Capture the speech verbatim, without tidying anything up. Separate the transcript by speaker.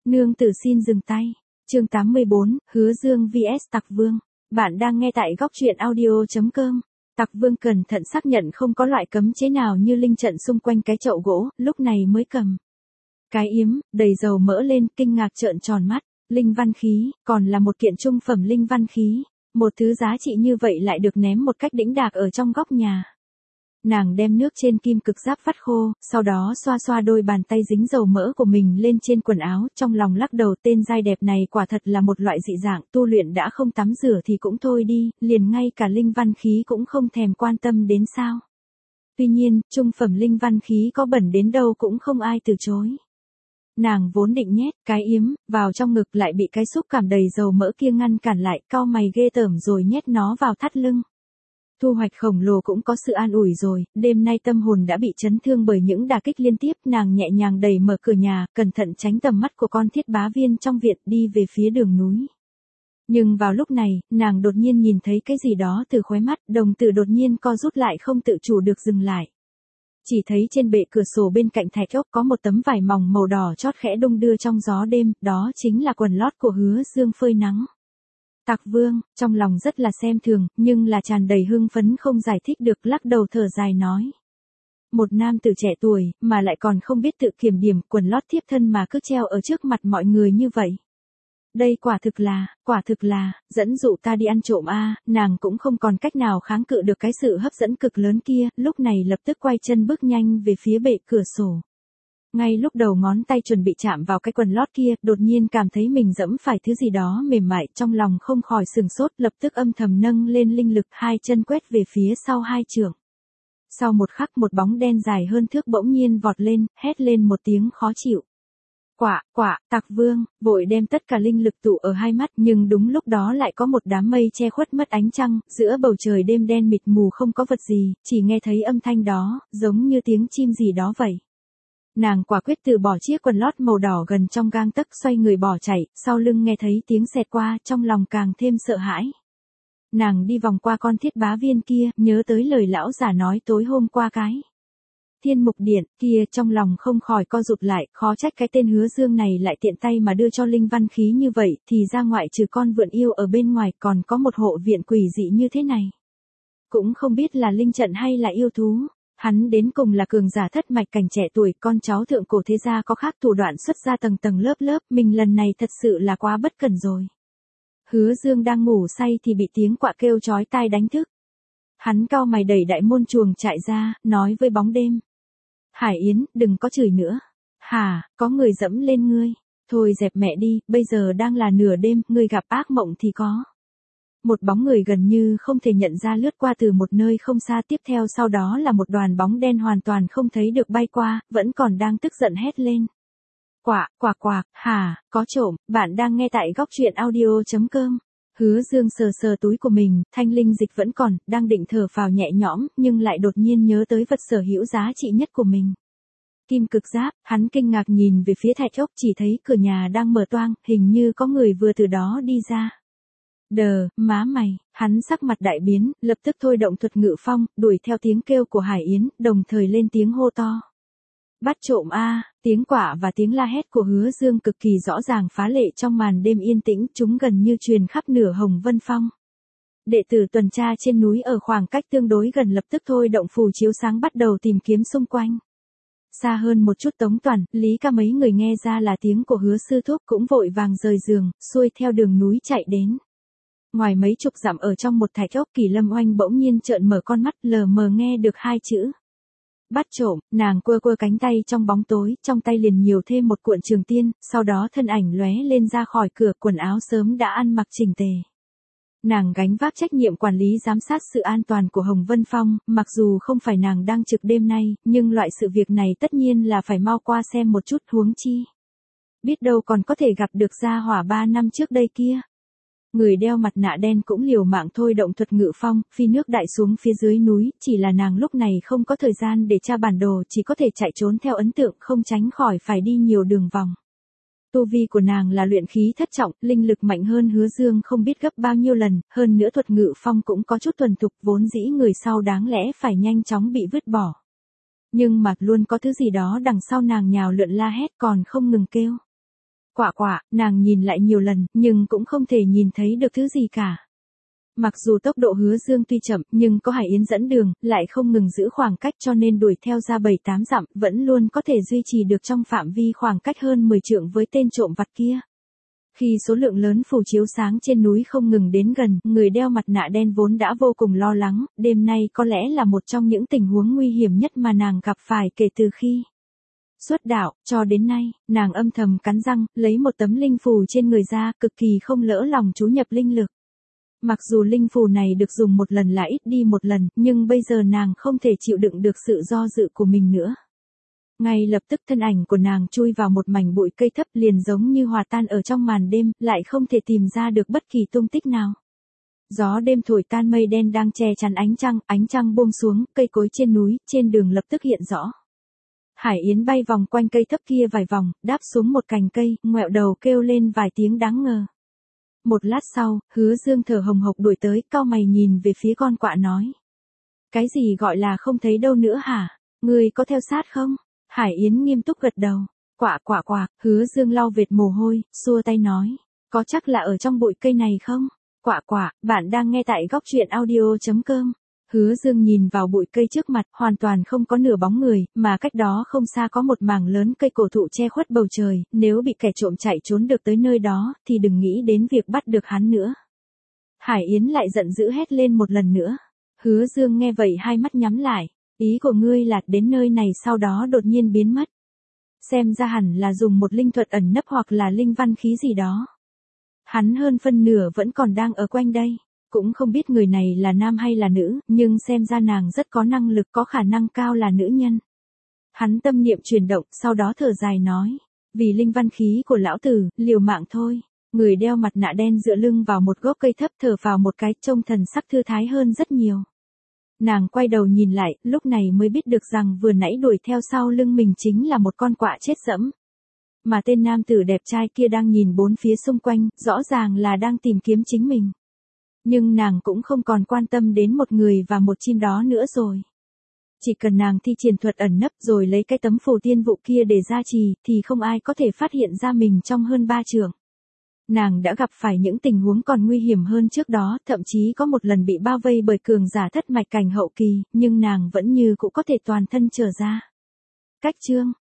Speaker 1: Nương tử xin dừng tay. Chương tám mươi bốn, Hứa Dương vs Tặc Vương. Bạn đang nghe tại góc truyện audio chấm com. Tặc Vương cẩn thận xác nhận không có loại cấm chế nào như linh trận xung quanh cái chậu gỗ, lúc này mới cầm cái yếm, đầy dầu mỡ lên, kinh ngạc trợn tròn mắt. Linh văn khí, còn là một kiện trung phẩm linh văn khí. Một thứ giá trị như vậy lại được ném một cách đĩnh đạc ở trong góc nhà. Nàng đem nước trên kim cực giáp vắt khô, sau đó xoa xoa đôi bàn tay dính dầu mỡ của mình lên trên quần áo, trong lòng lắc đầu, tên giai đẹp này quả thật là một loại dị dạng, tu luyện đã không tắm rửa thì cũng thôi đi, liền ngay cả linh văn khí cũng không thèm quan tâm đến sao. Tuy nhiên, trung phẩm linh văn khí có bẩn đến đâu cũng không ai từ chối. Nàng vốn định nhét cái yếm vào trong ngực, lại bị cái xúc cảm đầy dầu mỡ kia ngăn cản lại, cau mày ghê tởm rồi nhét nó vào thắt lưng. Thu hoạch khổng lồ cũng có sự an ủi rồi, đêm nay tâm hồn đã bị chấn thương bởi những đả kích liên tiếp, nàng nhẹ nhàng đẩy mở cửa nhà, cẩn thận tránh tầm mắt của con thiết bá viên trong viện, đi về phía đường núi. Nhưng vào lúc này, nàng đột nhiên nhìn thấy cái gì đó từ khóe mắt, đồng tử đột nhiên co rút lại, không tự chủ được dừng lại. Chỉ thấy trên bệ cửa sổ bên cạnh thạch ốc có một tấm vải mỏng màu đỏ chót khẽ đung đưa trong gió đêm, đó chính là quần lót của Hứa Dương phơi nắng. Tặc Vương, trong lòng rất là xem thường, nhưng là tràn đầy hưng phấn không giải thích được, lắc đầu thở dài nói. Một nam tử trẻ tuổi, mà lại còn không biết tự kiểm điểm, quần lót thiếp thân mà cứ treo ở trước mặt mọi người như vậy. Đây quả thực là, quả thực là, dẫn dụ ta đi ăn trộm a. Nàng cũng không còn cách nào kháng cự được cái sự hấp dẫn cực lớn kia, lúc này lập tức quay chân bước nhanh về phía bệ cửa sổ. Ngay lúc đầu ngón tay chuẩn bị chạm vào cái quần lót kia, đột nhiên cảm thấy mình dẫm phải thứ gì đó mềm mại, trong lòng không khỏi sừng sốt, lập tức âm thầm nâng lên linh lực, hai chân quét về phía sau hai trượng. Sau một khắc, một bóng đen dài hơn thước bỗng nhiên vọt lên, hét lên một tiếng khó chịu. Quả, quả, Tặc Vương, vội đem tất cả linh lực tụ ở hai mắt, nhưng đúng lúc đó lại có một đám mây che khuất mất ánh trăng, giữa bầu trời đêm đen mịt mù không có vật gì, chỉ nghe thấy âm thanh đó, giống như tiếng chim gì đó vậy. Nàng quả quyết từ bỏ chiếc quần lót màu đỏ gần trong gang tấc, xoay người bỏ chạy, sau lưng nghe thấy tiếng xẹt qua, trong lòng càng thêm sợ hãi. Nàng đi vòng qua con thiết bá viên kia, nhớ tới lời lão giả nói tối hôm qua cái Thiên Mục Điện kia, trong lòng không khỏi co rụt lại, khó trách cái tên Hứa Dương này lại tiện tay mà đưa cho linh văn khí như vậy, thì ra ngoại trừ con vượn yêu ở bên ngoài còn có một hộ viện quỷ dị như thế này. Cũng không biết là linh trận hay là yêu thú. Hắn đến cùng là cường giả thất mạch cảnh trẻ tuổi, con cháu thượng cổ thế gia có khác thủ đoạn xuất ra tầng tầng lớp lớp, mình lần này thật sự là quá bất cẩn rồi. Hứa Dương đang ngủ say thì bị tiếng quạ kêu chói tai đánh thức. Hắn cau mày đẩy đại môn chuồng trại ra, nói với bóng đêm. Hải Yến, đừng có chửi nữa. Hả, có người dẫm lên ngươi. Thôi dẹp mẹ đi, bây giờ đang là nửa đêm, ngươi gặp ác mộng thì có. Một bóng người gần như không thể nhận ra lướt qua từ một nơi không xa, tiếp theo sau đó là một đoàn bóng đen hoàn toàn không thấy được bay qua, vẫn còn đang tức giận hét lên. Quả, quả quạc, hả, có trộm, bạn đang nghe tại góc truyện audio chấm com. Hứa Dương sờ sờ túi của mình, thanh linh dịch vẫn còn, đang định thở phào nhẹ nhõm, nhưng lại đột nhiên nhớ tới vật sở hữu giá trị nhất của mình. Kim cực giáp, hắn kinh ngạc nhìn về phía thạch ốc, chỉ thấy cửa nhà đang mở toang, hình như có người vừa từ đó đi ra. Đờ, má mày, hắn sắc mặt đại biến, lập tức thôi động thuật ngự phong, đuổi theo tiếng kêu của Hải Yến, đồng thời lên tiếng hô to. Bắt trộm a. Tiếng quạ và tiếng la hét của Hứa Dương cực kỳ rõ ràng phá lệ trong màn đêm yên tĩnh, chúng gần như truyền khắp nửa Hồng Vân Phong. Đệ tử tuần tra trên núi ở khoảng cách tương đối gần lập tức thôi động phù chiếu sáng bắt đầu tìm kiếm xung quanh. Xa hơn một chút Tống Toàn, Lý Ca mấy người nghe ra là tiếng của Hứa sư thúc cũng vội vàng rời giường, xuôi theo đường núi chạy đến. Ngoài mấy chục dặm ở trong một thạch ốc, Kỳ Lâm Oanh bỗng nhiên trợn mở con mắt, lờ mờ nghe được hai chữ. Bắt trộm, nàng quơ quơ cánh tay trong bóng tối, trong tay liền nhiều thêm một cuộn trường tiên, sau đó thân ảnh lóe lên ra khỏi cửa, quần áo sớm đã ăn mặc chỉnh tề. Nàng gánh vác trách nhiệm quản lý giám sát sự an toàn của Hồng Vân Phong, mặc dù không phải nàng đang trực đêm nay, nhưng loại sự việc này tất nhiên là phải mau qua xem một chút, huống chi. Biết đâu còn có thể gặp được gia hỏa ba năm trước đây kia. Người đeo mặt nạ đen cũng liều mạng thôi động thuật ngự phong, phi nước đại xuống phía dưới núi, chỉ là nàng lúc này không có thời gian để tra bản đồ, chỉ có thể chạy trốn theo ấn tượng, không tránh khỏi phải đi nhiều đường vòng. Tu vi của nàng là luyện khí thất trọng, linh lực mạnh hơn Hứa Dương không biết gấp bao nhiêu lần, hơn nữa thuật ngự phong cũng có chút thuần thục, vốn dĩ người sau đáng lẽ phải nhanh chóng bị vứt bỏ. Nhưng mà luôn có thứ gì đó đằng sau nàng nhào lượn la hét còn không ngừng kêu. Quả quả, nàng nhìn lại nhiều lần, nhưng cũng không thể nhìn thấy được thứ gì cả. Mặc dù tốc độ Hứa Dương tuy chậm, nhưng có Hải Yến dẫn đường, lại không ngừng giữ khoảng cách cho nên đuổi theo ra bảy tám dặm, vẫn luôn có thể duy trì được trong phạm vi khoảng cách hơn mười trượng với tên trộm vặt kia. Khi số lượng lớn phù chiếu sáng trên núi không ngừng đến gần, người đeo mặt nạ đen vốn đã vô cùng lo lắng, đêm nay có lẽ là một trong những tình huống nguy hiểm nhất mà nàng gặp phải kể từ khi xuất đạo, cho đến nay, nàng âm thầm cắn răng, lấy một tấm linh phù trên người ra, cực kỳ không lỡ lòng chú nhập linh lực. Mặc dù linh phù này được dùng một lần là ít đi một lần, nhưng bây giờ nàng không thể chịu đựng được sự do dự của mình nữa. Ngay lập tức thân ảnh của nàng chui vào một mảnh bụi cây thấp liền giống như hòa tan ở trong màn đêm, lại không thể tìm ra được bất kỳ tung tích nào. Gió đêm thổi tan mây đen đang che chắn ánh trăng, ánh trăng buông xuống, cây cối trên núi, trên đường lập tức hiện rõ. Hải Yến bay vòng quanh cây thấp kia vài vòng, đáp xuống một cành cây, ngoẹo đầu kêu lên vài tiếng đáng ngờ. Một lát sau, Hứa Dương thở hồng hộc đuổi tới, cau mày nhìn về phía con quạ nói. Cái gì gọi là không thấy đâu nữa hả? Ngươi có theo sát không? Hải Yến nghiêm túc gật đầu. Quạ quạ quạ, Hứa Dương lau vệt mồ hôi, xua tay nói. Có chắc là ở trong bụi cây này không? Quạ quạ, bạn đang nghe tại góc truyện audio chấm com. Hứa Dương nhìn vào bụi cây trước mặt, hoàn toàn không có nửa bóng người, mà cách đó không xa có một mảng lớn cây cổ thụ che khuất bầu trời, nếu bị kẻ trộm chạy trốn được tới nơi đó, thì đừng nghĩ đến việc bắt được hắn nữa. Hải Yến lại giận dữ hét lên một lần nữa. Hứa Dương nghe vậy hai mắt nhắm lại, ý của ngươi là đến nơi này sau đó đột nhiên biến mất. Xem ra hẳn là dùng một linh thuật ẩn nấp hoặc là linh văn khí gì đó. Hắn hơn phân nửa vẫn còn đang ở quanh đây. Cũng không biết người này là nam hay là nữ, nhưng xem ra nàng rất có năng lực, có khả năng cao là nữ nhân. Hắn tâm niệm chuyển động, sau đó thở dài nói. Vì linh văn khí của lão tử, liều mạng thôi. Người đeo mặt nạ đen dựa lưng vào một gốc cây thấp thở vào một cái, trông thần sắc thư thái hơn rất nhiều. Nàng quay đầu nhìn lại, lúc này mới biết được rằng vừa nãy đuổi theo sau lưng mình chính là một con quạ chết dẫm. Mà tên nam tử đẹp trai kia đang nhìn bốn phía xung quanh, rõ ràng là đang tìm kiếm chính mình. Nhưng nàng cũng không còn quan tâm đến một người và một chim đó nữa rồi. Chỉ cần nàng thi triển thuật ẩn nấp rồi lấy cái tấm phù tiên vụ kia để gia trì, thì không ai có thể phát hiện ra mình trong hơn ba trượng. Nàng đã gặp phải những tình huống còn nguy hiểm hơn trước đó, thậm chí có một lần bị bao vây bởi cường giả thất mạch cảnh hậu kỳ, nhưng nàng vẫn như cũng có thể toàn thân trở ra. Cách chương